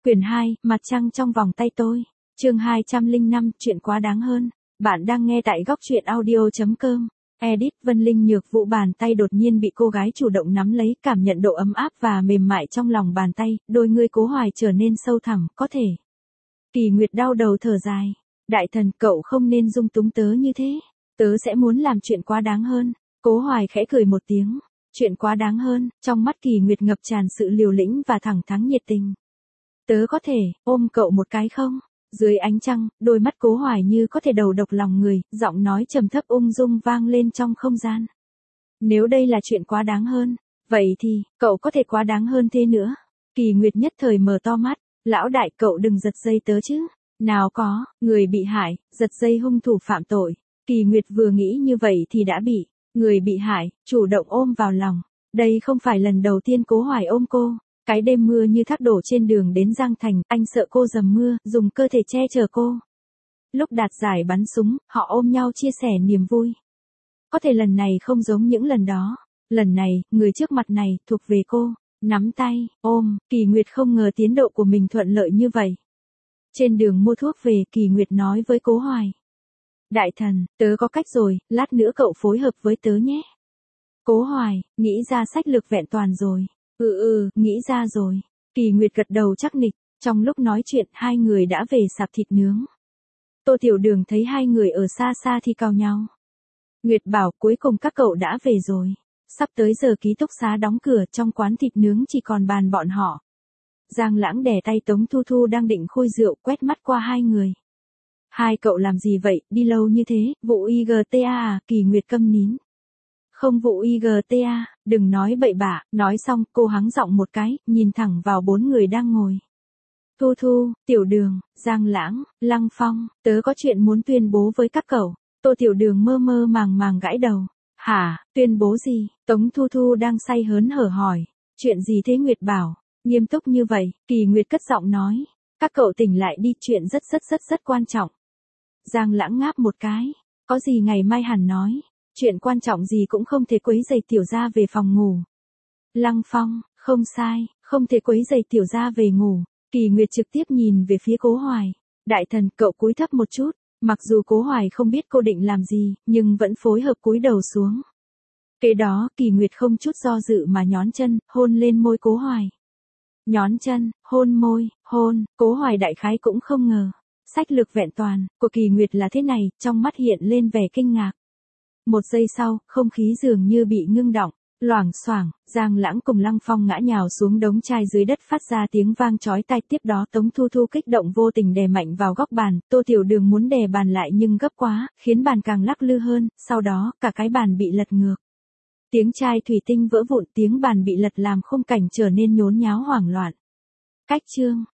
Quyển 2, Mặt trăng trong vòng tay tôi. Chương 205, chuyện quá đáng hơn. Bạn đang nghe tại góc truyện audio.com. Edit. Vân Linh Nhược Vũ bàn tay đột nhiên bị cô gái chủ động nắm lấy, cảm nhận độ ấm áp và mềm mại trong lòng bàn tay, đôi ngươi Cố Hoài trở nên sâu thẳm, có thể. Kỳ Nguyệt đau đầu thở dài. Đại thần, cậu không nên dung túng tớ như thế. Tớ sẽ muốn làm chuyện quá đáng hơn. Cố Hoài khẽ cười một tiếng. Chuyện quá đáng hơn, trong mắt Kỳ Nguyệt ngập tràn sự liều lĩnh và thẳng thắn nhiệt tình. Tớ có thể ôm cậu một cái không? Dưới ánh trăng, đôi mắt Cố Hoài như có thể đầu độc lòng người, giọng nói trầm thấp ung dung vang lên trong không gian. Nếu đây là chuyện quá đáng hơn, vậy thì, cậu có thể quá đáng hơn thế nữa. Kỳ Nguyệt nhất thời mở to mắt. Lão đại, cậu đừng giật dây tớ chứ. Nào có, người bị hại, giật dây hung thủ phạm tội. Kỳ Nguyệt vừa nghĩ như vậy thì đã bị người bị hại chủ động ôm vào lòng. Đây không phải lần đầu tiên Cố Hoài ôm cô. Cái đêm mưa như thác đổ trên đường đến Giang Thành, anh sợ cô dầm mưa, dùng cơ thể che chở cô. Lúc đạt giải bắn súng, họ ôm nhau chia sẻ niềm vui. Có thể lần này không giống những lần đó. Lần này, người trước mặt này, thuộc về cô. Nắm tay, ôm, Kỳ Nguyệt không ngờ tiến độ của mình thuận lợi như vậy. Trên đường mua thuốc về, Kỳ Nguyệt nói với Cố Hoài. Đại thần, tớ có cách rồi, lát nữa cậu phối hợp với tớ nhé. Cố Hoài, nghĩ ra sách lược vẹn toàn rồi. Nghĩ ra rồi. Kỳ Nguyệt gật đầu chắc nịch. Trong lúc nói chuyện, hai người đã về sạp thịt nướng. Tô Tiểu Đường thấy hai người ở xa xa thì cau nhau. Nguyệt bảo, cuối cùng các cậu đã về rồi. Sắp tới giờ ký túc xá đóng cửa, trong quán thịt nướng chỉ còn bàn bọn họ. Giang Lãng đè tay Tống Thu Thu đang định khui rượu, quét mắt qua hai người. Hai cậu làm gì vậy, đi lâu như thế, vụ IGTA à? Kỳ Nguyệt câm nín. Không vụ IGTA, đừng nói bậy bạ. Nói xong, cô hắng giọng một cái, nhìn thẳng vào bốn người đang ngồi. Thu Thu, Tiểu Đường, Giang Lãng, Lăng Phong, tớ có chuyện muốn tuyên bố với các cậu. Tô Tiểu Đường mơ mơ màng màng gãi đầu. Hả, tuyên bố gì? Tống Thu Thu đang say hớn hở hỏi. Chuyện gì thế? Nguyệt bảo. Nghiêm túc như vậy, Kỳ Nguyệt cất giọng nói. Các cậu tỉnh lại đi, chuyện rất quan trọng. Giang Lãng ngáp một cái. Có gì ngày mai hẳn nói. Chuyện quan trọng gì cũng không thể quấy rầy tiểu gia về phòng ngủ. Lăng Phong, không sai, không thể quấy rầy tiểu gia về ngủ. Kỳ Nguyệt trực tiếp nhìn về phía Cố Hoài. Đại thần, cậu cúi thấp một chút. Mặc dù Cố Hoài không biết cô định làm gì, nhưng vẫn phối hợp cúi đầu xuống. Kế đó, Kỳ Nguyệt không chút do dự mà nhón chân, hôn lên môi Cố Hoài. Nhón chân, hôn môi, hôn, Cố Hoài đại khái cũng không ngờ. Sách lược vẹn toàn của Kỳ Nguyệt là thế này, trong mắt hiện lên vẻ kinh ngạc. Một giây sau, không khí dường như bị ngưng đọng. Loảng xoảng, Giang Lãng cùng Lăng Phong ngã nhào xuống đống chai dưới đất phát ra tiếng vang chói tai. Tiếp đó Tống Thu Thu kích động vô tình đè mạnh vào góc bàn. Tô Tiểu Đường muốn đè bàn lại nhưng gấp quá, khiến bàn càng lắc lư hơn. Sau đó, cả cái bàn bị lật ngược. Tiếng chai thủy tinh vỡ vụn, tiếng bàn bị lật làm khung cảnh trở nên nhốn nháo hoảng loạn. Cách chương.